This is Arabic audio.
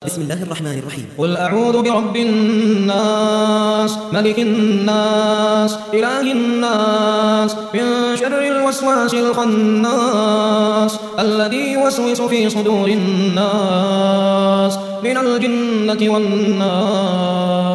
بسم الله الرحمن الرحيم. قل أعوذ برب الناس ملك الناس إله الناس من شر الوسواس الخناس الذي يوسوس في صدور الناس من الجنة والناس.